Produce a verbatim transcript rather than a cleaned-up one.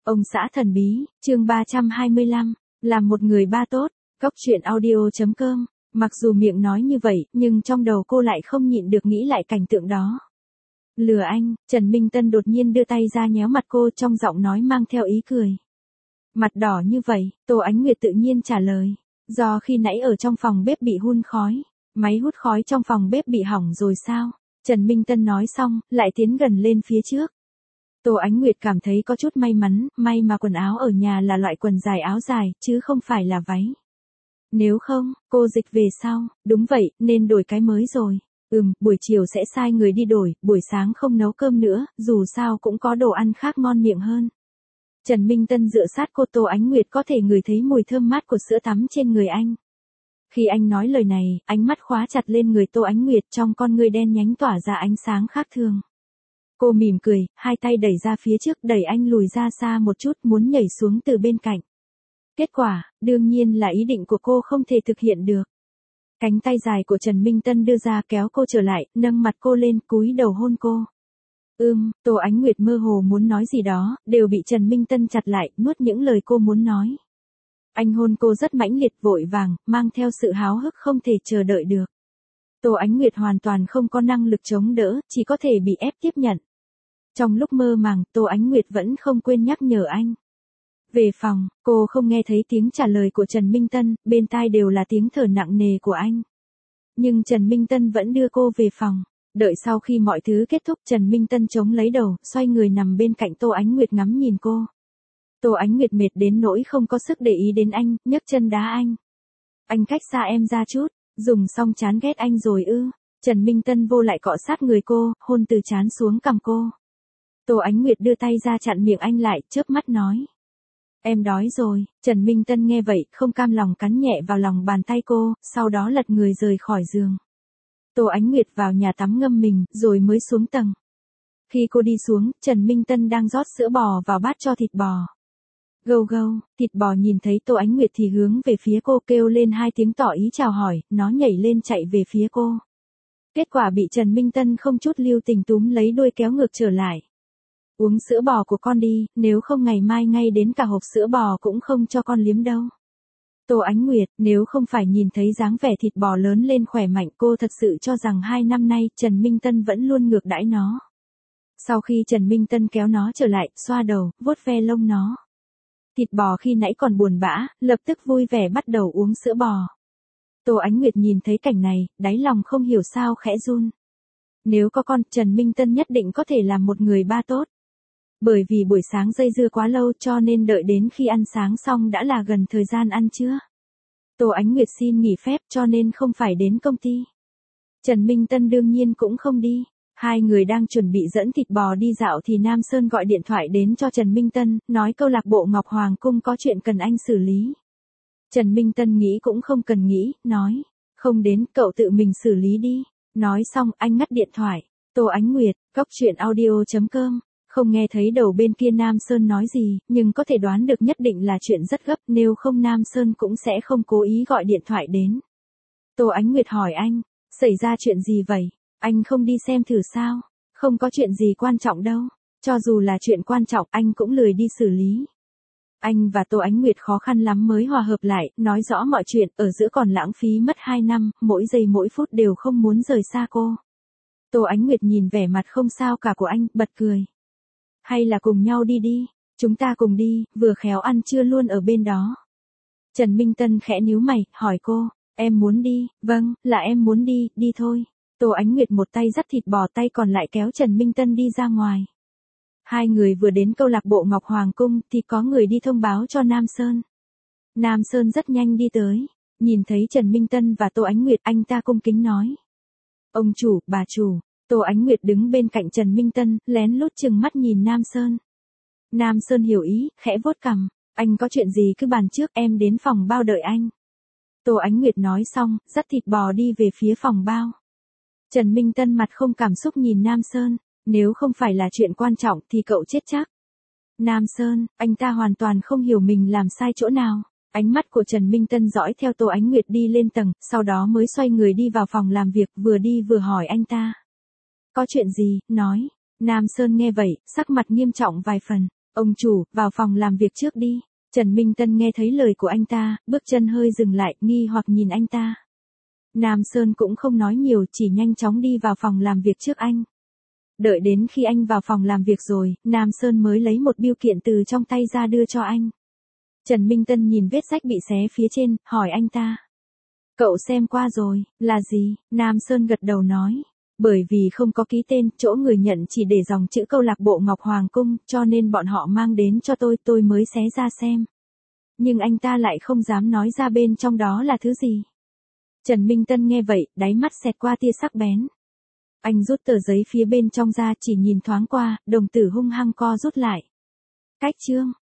Ông xã thần bí, chương ba trăm hai mươi lăm, làm một người ba tốt, Cốc truyện audio chấm com. Mặc dù miệng nói như vậy, nhưng trong đầu cô lại không nhịn được nghĩ lại cảnh tượng đó. Lừa anh, Trần Minh Tân đột nhiên đưa tay ra nhéo mặt cô, trong giọng nói mang theo ý cười. Mặt đỏ như vậy, Tô Ánh Nguyệt tự nhiên trả lời. Do khi nãy ở trong phòng bếp bị hun khói, máy hút khói trong phòng bếp bị hỏng rồi sao? Trần Minh Tân nói xong, lại tiến gần lên phía trước. Tô Ánh Nguyệt cảm thấy có chút may mắn, may mà quần áo ở nhà là loại quần dài áo dài, chứ không phải là váy. Nếu không, cô dịch về sau, đúng vậy, nên đổi cái mới rồi. Ừm, buổi chiều sẽ sai người đi đổi, buổi sáng không nấu cơm nữa, dù sao cũng có đồ ăn khác ngon miệng hơn. Trần Minh Tân dựa sát cô, Tô Ánh Nguyệt có thể ngửi thấy mùi thơm mát của sữa tắm trên người anh. Khi anh nói lời này, ánh mắt khóa chặt lên người Tô Ánh Nguyệt, trong con ngươi đen nhánh tỏa ra ánh sáng khác thường. Cô mỉm cười, hai tay đẩy ra phía trước, đẩy anh lùi ra xa một chút, muốn nhảy xuống từ bên cạnh. Kết quả, đương nhiên là ý định của cô không thể thực hiện được. Cánh tay dài của Trần Minh Tân đưa ra kéo cô trở lại, nâng mặt cô lên, cúi đầu hôn cô. Ưm, Tô Ánh Nguyệt mơ hồ muốn nói gì đó, đều bị Trần Minh Tân chặt lại, nuốt những lời cô muốn nói. Anh hôn cô rất mãnh liệt, vội vàng, mang theo sự háo hức không thể chờ đợi được. Tô Ánh Nguyệt hoàn toàn không có năng lực chống đỡ, chỉ có thể bị ép tiếp nhận. Trong lúc mơ màng, Tô Ánh Nguyệt vẫn không quên nhắc nhở anh. Về phòng, cô không nghe thấy tiếng trả lời của Trần Minh Tân, bên tai đều là tiếng thở nặng nề của anh. Nhưng Trần Minh Tân vẫn đưa cô về phòng. Đợi sau khi mọi thứ kết thúc, Trần Minh Tân chống lấy đầu, xoay người nằm bên cạnh Tô Ánh Nguyệt ngắm nhìn cô. Tô Ánh Nguyệt mệt đến nỗi không có sức để ý đến anh, nhấc chân đá anh. Anh cách xa em ra chút, dùng xong chán ghét anh rồi ư? Trần Minh Tân vô lại cọ sát người cô, hôn từ trán xuống cằm cô. Tô Ánh Nguyệt đưa tay ra chặn miệng anh lại, chớp mắt nói. Em đói rồi. Trần Minh Tân nghe vậy, không cam lòng cắn nhẹ vào lòng bàn tay cô, sau đó lật người rời khỏi giường. Tô Ánh Nguyệt vào nhà tắm ngâm mình, rồi mới xuống tầng. Khi cô đi xuống, Trần Minh Tân đang rót sữa bò vào bát cho thịt bò. Gâu gâu, thịt bò nhìn thấy Tô Ánh Nguyệt thì hướng về phía cô, kêu lên hai tiếng tỏ ý chào hỏi, nó nhảy lên chạy về phía cô. Kết quả bị Trần Minh Tân không chút lưu tình túm lấy đuôi kéo ngược trở lại. Uống sữa bò của con đi, nếu không ngày mai ngay đến cả hộp sữa bò cũng không cho con liếm đâu. Tô Ánh Nguyệt, nếu không phải nhìn thấy dáng vẻ thịt bò lớn lên khỏe mạnh, cô thật sự cho rằng hai năm nay Trần Minh Tân vẫn luôn ngược đãi nó. Sau khi Trần Minh Tân kéo nó trở lại, xoa đầu, vuốt ve lông nó. Thịt bò khi nãy còn buồn bã, lập tức vui vẻ bắt đầu uống sữa bò. Tô Ánh Nguyệt nhìn thấy cảnh này, đáy lòng không hiểu sao khẽ run. Nếu có con, Trần Minh Tân nhất định có thể làm một người ba tốt. Bởi vì buổi sáng dây dưa quá lâu cho nên đợi đến khi ăn sáng xong đã là gần thời gian ăn trưa. Tô Ánh Nguyệt xin nghỉ phép cho nên không phải đến công ty. Trần Minh Tân đương nhiên cũng không đi. Hai người đang chuẩn bị dẫn thịt bò đi dạo thì Nam Sơn gọi điện thoại đến cho Trần Minh Tân, nói câu lạc bộ Ngọc Hoàng Cung có chuyện cần anh xử lý. Trần Minh Tân nghĩ cũng không cần nghĩ, nói, không đến, cậu tự mình xử lý đi. Nói xong, anh ngắt điện thoại. Tô Ánh Nguyệt, Cốc truyện audio chấm com. Không nghe thấy đầu bên kia Nam Sơn nói gì, nhưng có thể đoán được nhất định là chuyện rất gấp, nếu không Nam Sơn cũng sẽ không cố ý gọi điện thoại đến. Tô Ánh Nguyệt hỏi anh, xảy ra chuyện gì vậy? Anh không đi xem thử sao? Không có chuyện gì quan trọng đâu. Cho dù là chuyện quan trọng, anh cũng lười đi xử lý. Anh và Tô Ánh Nguyệt khó khăn lắm mới hòa hợp lại, nói rõ mọi chuyện, ở giữa còn lãng phí mất hai năm, mỗi giây mỗi phút đều không muốn rời xa cô. Tô Ánh Nguyệt nhìn vẻ mặt không sao cả của anh, bật cười. Hay là cùng nhau đi đi, chúng ta cùng đi, vừa khéo ăn trưa luôn ở bên đó. Trần Minh Tân khẽ nhíu mày, hỏi cô, em muốn đi? Vâng, là em muốn đi, đi thôi. Tô Ánh Nguyệt một tay dắt thịt bò, tay còn lại kéo Trần Minh Tân đi ra ngoài. Hai người vừa đến câu lạc bộ Ngọc Hoàng Cung thì có người đi thông báo cho Nam Sơn. Nam Sơn rất nhanh đi tới, nhìn thấy Trần Minh Tân và Tô Ánh Nguyệt, anh ta cung kính nói. Ông chủ, bà chủ. Tô Ánh Nguyệt đứng bên cạnh Trần Minh Tân, lén lút chừng mắt nhìn Nam Sơn. Nam Sơn hiểu ý, khẽ vuốt cằm, anh có chuyện gì cứ bàn trước, em đến phòng bao đợi anh. Tô Ánh Nguyệt nói xong, dắt thịt bò đi về phía phòng bao. Trần Minh Tân mặt không cảm xúc nhìn Nam Sơn, nếu không phải là chuyện quan trọng thì cậu chết chắc. Nam Sơn, anh ta hoàn toàn không hiểu mình làm sai chỗ nào. Ánh mắt của Trần Minh Tân dõi theo Tô Ánh Nguyệt đi lên tầng, sau đó mới xoay người đi vào phòng làm việc, vừa đi vừa hỏi anh ta. Có chuyện gì, nói. Nam Sơn nghe vậy, sắc mặt nghiêm trọng vài phần. Ông chủ, vào phòng làm việc trước đi. Trần Minh Tân nghe thấy lời của anh ta, bước chân hơi dừng lại, nghi hoặc nhìn anh ta. Nam Sơn cũng không nói nhiều, chỉ nhanh chóng đi vào phòng làm việc trước anh. Đợi đến khi anh vào phòng làm việc rồi, Nam Sơn mới lấy một bưu kiện từ trong tay ra đưa cho anh. Trần Minh Tân nhìn vết rách bị xé phía trên, hỏi anh ta. Cậu xem qua rồi, là gì? Nam Sơn gật đầu nói. Bởi vì không có ký tên, chỗ người nhận chỉ để dòng chữ câu lạc bộ Ngọc Hoàng Cung, cho nên bọn họ mang đến cho tôi, tôi mới xé ra xem. Nhưng anh ta lại không dám nói ra bên trong đó là thứ gì. Trần Minh Tân nghe vậy, đáy mắt xẹt qua tia sắc bén. Anh rút tờ giấy phía bên trong ra, chỉ nhìn thoáng qua, đồng tử hung hăng co rút lại. Cách chương